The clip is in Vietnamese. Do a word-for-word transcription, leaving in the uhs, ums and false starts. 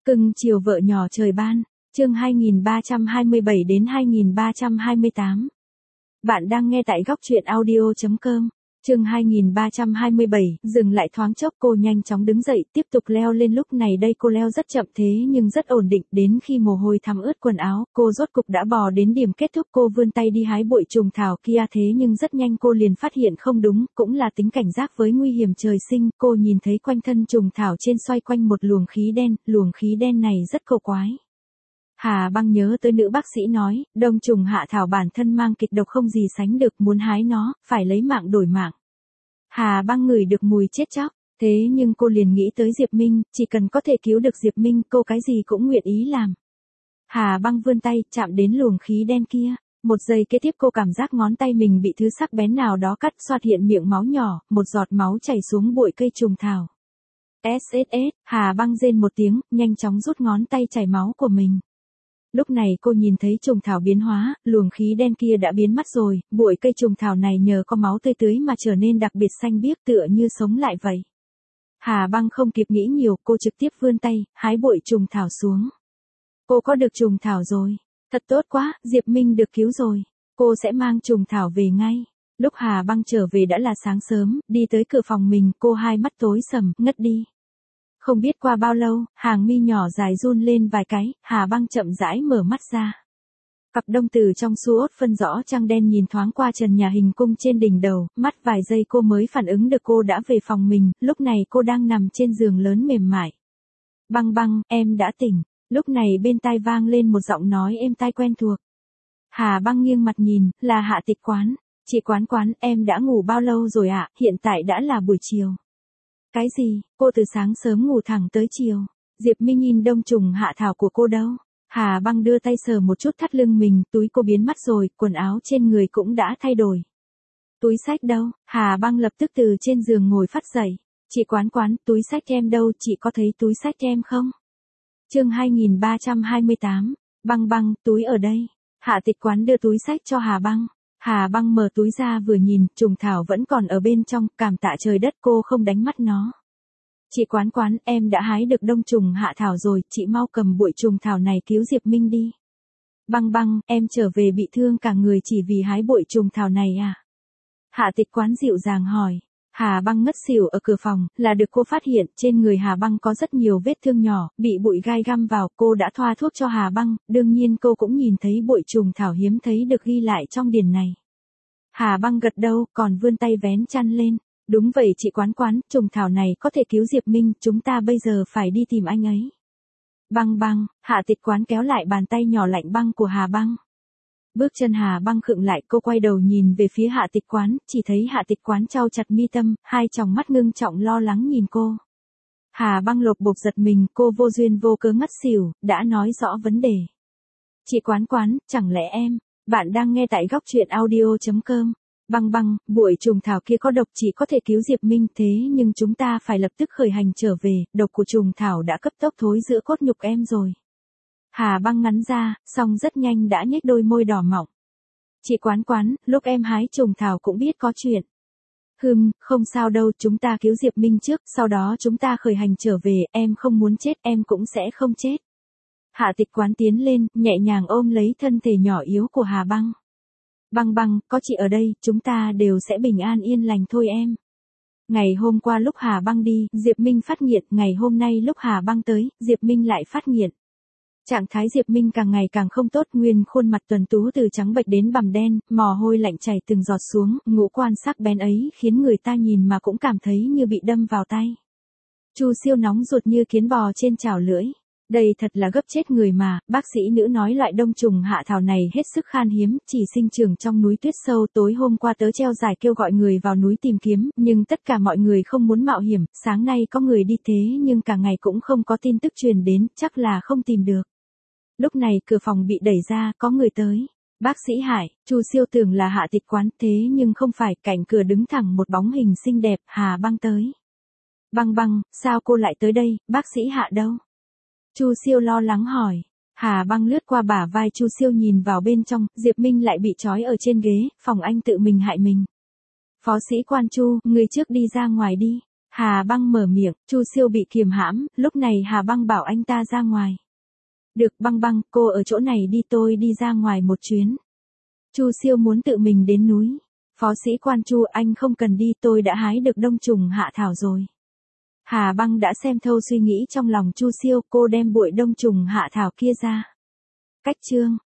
Cưng chiều vợ nhỏ trời ban, chương hai nghìn ba trăm hai mươi bảy đến hai nghìn ba trăm hai mươi tám. Bạn đang nghe tại góc truyện audio chấm com. Chương hai nghìn ba trăm hai mươi bảy, dừng lại thoáng chốc cô nhanh chóng đứng dậy, tiếp tục leo lên lúc này đây cô leo rất chậm thế nhưng rất ổn định, đến khi mồ hôi thấm ướt quần áo, cô rốt cục đã bò đến điểm kết thúc cô vươn tay đi hái bụi trùng thảo kia thế nhưng rất nhanh cô liền phát hiện không đúng, cũng là tính cảnh giác với nguy hiểm trời sinh, cô nhìn thấy quanh thân trùng thảo trên xoay quanh một luồng khí đen, luồng khí đen này rất cổ quái. Hà Băng nhớ tới nữ bác sĩ nói, đông trùng hạ thảo bản thân mang kịch độc không gì sánh được, muốn hái nó, phải lấy mạng đổi mạng. Hà Băng ngửi được mùi chết chóc, thế nhưng cô liền nghĩ tới Diệp Minh, chỉ cần có thể cứu được Diệp Minh, cô cái gì cũng nguyện ý làm. Hà Băng vươn tay, chạm đến luồng khí đen kia, một giây kế tiếp cô cảm giác ngón tay mình bị thứ sắc bén nào đó cắt, xoạt hiện miệng máu nhỏ, một giọt máu chảy xuống bụi cây trùng thảo. ét ét ét, Hà Băng rên một tiếng, nhanh chóng rút ngón tay chảy máu của mình. Lúc này cô nhìn thấy trùng thảo biến hóa, luồng khí đen kia đã biến mất rồi, bụi cây trùng thảo này nhờ có máu tươi tưới mà trở nên đặc biệt xanh biếc tựa như sống lại vậy. Hà Băng không kịp nghĩ nhiều, cô trực tiếp vươn tay, hái bụi trùng thảo xuống. Cô có được trùng thảo rồi. Thật tốt quá, Diệp Minh được cứu rồi. Cô sẽ mang trùng thảo về ngay. Lúc Hà Băng trở về đã là sáng sớm, đi tới cửa phòng mình, cô hai mắt tối sầm, ngất đi. Không biết qua bao lâu, hàng mi nhỏ dài run lên vài cái, Hà Băng chậm rãi mở mắt ra. Cặp đông từ trong suốt phân rõ trăng đen nhìn thoáng qua trần nhà hình cung trên đỉnh đầu, mắt vài giây cô mới phản ứng được cô đã về phòng mình, lúc này cô đang nằm trên giường lớn mềm mại. Băng Băng, em đã tỉnh, lúc này bên tai vang lên một giọng nói êm tai quen thuộc. Hà Băng nghiêng mặt nhìn, là Hạ Tịch Quán, chị Quán Quán, em đã ngủ bao lâu rồi ạ, hiện tại đã là buổi chiều. Cái gì, cô từ sáng sớm ngủ thẳng tới chiều. Diệp Minh nhìn đông trùng hạ thảo của cô đâu. Hà Băng đưa tay sờ một chút thắt lưng mình, túi cô biến mất rồi, quần áo trên người cũng đã thay đổi. Túi xách đâu? Hà Băng lập tức từ trên giường ngồi phát dậy. Chị Quán Quán, túi xách em đâu, chị có thấy túi xách em không? Chương hai nghìn ba trăm hai mươi tám, Băng Băng, túi ở đây. Hạ Tịch Quán đưa túi xách cho Hà Băng. Hà Băng mở túi ra vừa nhìn, trùng thảo vẫn còn ở bên trong, cảm tạ trời đất cô không đánh mất nó. Chị Quán Quán, em đã hái được đông trùng hạ thảo rồi, chị mau cầm bụi trùng thảo này cứu Diệp Minh đi. Băng Băng, em trở về bị thương cả người chỉ vì hái bụi trùng thảo này à? Hạ Tịch Quán dịu dàng hỏi. Hà Băng ngất xỉu ở cửa phòng, là được cô phát hiện, trên người Hà Băng có rất nhiều vết thương nhỏ, bị bụi gai găm vào, cô đã thoa thuốc cho Hà Băng, đương nhiên cô cũng nhìn thấy bụi trùng thảo hiếm thấy được ghi lại trong điển này. Hà Băng gật đầu, còn vươn tay vén chăn lên. Đúng vậy chị Quán Quán, trùng thảo này có thể cứu Diệp Minh, chúng ta bây giờ phải đi tìm anh ấy. Băng Băng, Hạ Tịch Quán kéo lại bàn tay nhỏ lạnh băng của Hà Băng. Bước chân Hà Băng khựng lại, cô quay đầu nhìn về phía Hạ Tịch Quán, chỉ thấy Hạ Tịch Quán chau chặt mi tâm, hai tròng mắt ngưng trọng lo lắng nhìn cô. Hà Băng lột bột giật mình, cô vô duyên vô cớ ngất xỉu, đã nói rõ vấn đề. Chị Quán Quán, chẳng lẽ em, bạn đang nghe tại góc truyện audio chấm com. Băng Băng, bụi trùng thảo kia có độc chỉ có thể cứu Diệp Minh thế nhưng chúng ta phải lập tức khởi hành trở về, độc của trùng thảo đã cấp tốc thối giữa cốt nhục em rồi. Hà Băng ngắn ra, xong rất nhanh đã nhếch đôi môi đỏ mọng. Chị Quán Quán, lúc em hái trùng thảo cũng biết có chuyện. Hừm, không sao đâu, chúng ta cứu Diệp Minh trước, sau đó chúng ta khởi hành trở về, em không muốn chết, em cũng sẽ không chết. Hạ Tịch Quán tiến lên, nhẹ nhàng ôm lấy thân thể nhỏ yếu của Hà Băng. Băng Băng, có chị ở đây, chúng ta đều sẽ bình an yên lành thôi em. Ngày hôm qua lúc Hà Băng đi, Diệp Minh phát nghiện, ngày hôm nay lúc Hà Băng tới, Diệp Minh lại phát nghiện. Trạng thái Diệp Minh càng ngày càng không tốt, nguyên khuôn mặt tuần tú từ trắng bệch đến bằm đen, mồ hôi lạnh chảy từng giọt xuống, ngũ quan sắc bén ấy khiến người ta nhìn mà cũng cảm thấy như bị đâm vào tay. Chu Siêu nóng ruột như kiến bò trên chảo lưỡi. Đây thật là gấp chết người mà, bác sĩ nữ nói loại đông trùng hạ thảo này hết sức khan hiếm, chỉ sinh trưởng trong núi tuyết sâu. Tối hôm qua tớ treo giải kêu gọi người vào núi tìm kiếm, nhưng tất cả mọi người không muốn mạo hiểm, sáng nay có người đi thế nhưng cả ngày cũng không có tin tức truyền đến, chắc là không tìm được. Lúc này cửa phòng bị đẩy ra, có người tới. Bác sĩ Hải, Chu Siêu tưởng là Hạ Tịch Quán thế nhưng không phải, cạnh cửa đứng thẳng một bóng hình xinh đẹp, Hà Băng tới. Băng Băng, sao cô lại tới đây, bác sĩ Hạ đâu? Chu Siêu lo lắng hỏi. Hà Băng lướt qua bả vai Chu Siêu nhìn vào bên trong, Diệp Minh lại bị trói ở trên ghế, phòng anh tự mình hại mình. Phó sĩ quan Chu, người trước đi ra ngoài đi. Hà Băng mở miệng, Chu Siêu bị kiềm hãm, lúc này Hà Băng bảo anh ta ra ngoài. Được Băng Băng, cô ở chỗ này đi tôi đi ra ngoài một chuyến. Chu Siêu muốn tự mình đến núi. Phó sĩ quan Chu anh không cần đi tôi đã hái được đông trùng hạ thảo rồi. Hà Băng đã xem thâu suy nghĩ trong lòng Chu Siêu cô đem bụi đông trùng hạ thảo kia ra. Cách chương